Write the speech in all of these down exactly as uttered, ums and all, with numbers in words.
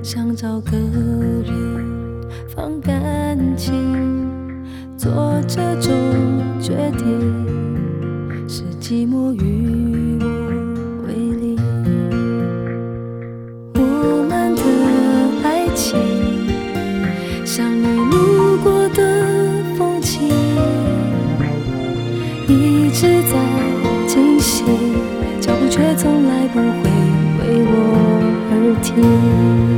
想找个人放感情，做这种决定，是寂寞与我为邻。我们的爱情像你路过的风景，一直在进行，脚步却从来不会为我而停。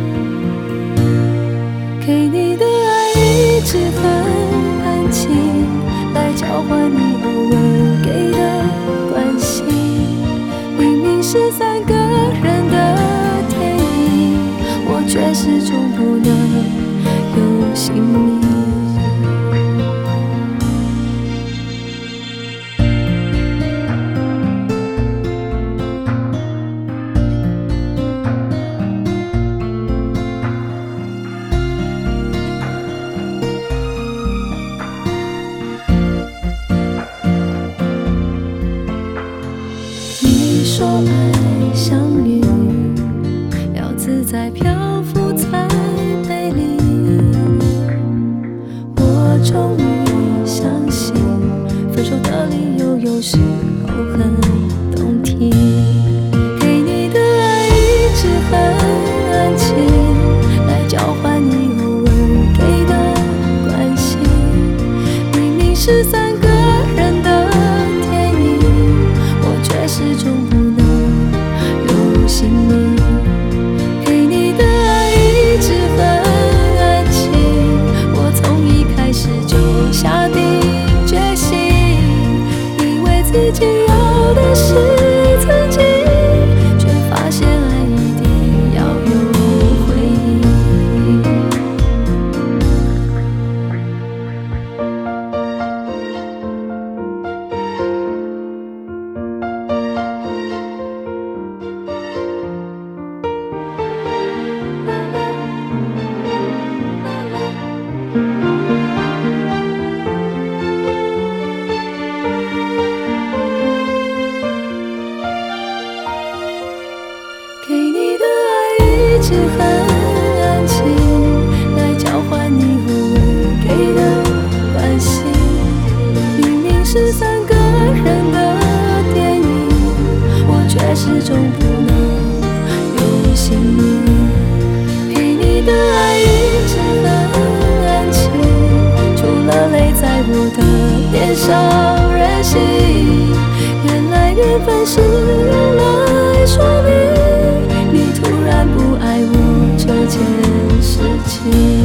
给你的爱一直很安静，来交换你偶尔给的关心。明明是三个人的电影，我却始终不能有姓名。你说爱像云，要自在漂浮才美丽。我终于相信，分手的理由有时候很动听。给你的爱一直很安静，来交换你偶尔给的关心。明明是三个人的电影，我却始终不能有姓名。给你的爱一直很安静，我从一开始就下定决心，以为自己要的是曾经，却发现爱一定要有回应。给你的爱一直很安静，来交换你偶尔给的关心。明明是三个人的电影，我却始终不能有姓名。给你的爱一直很安静，除了泪在我的脸上任性。原来缘分是用来说明，你突然不爱我这件事情。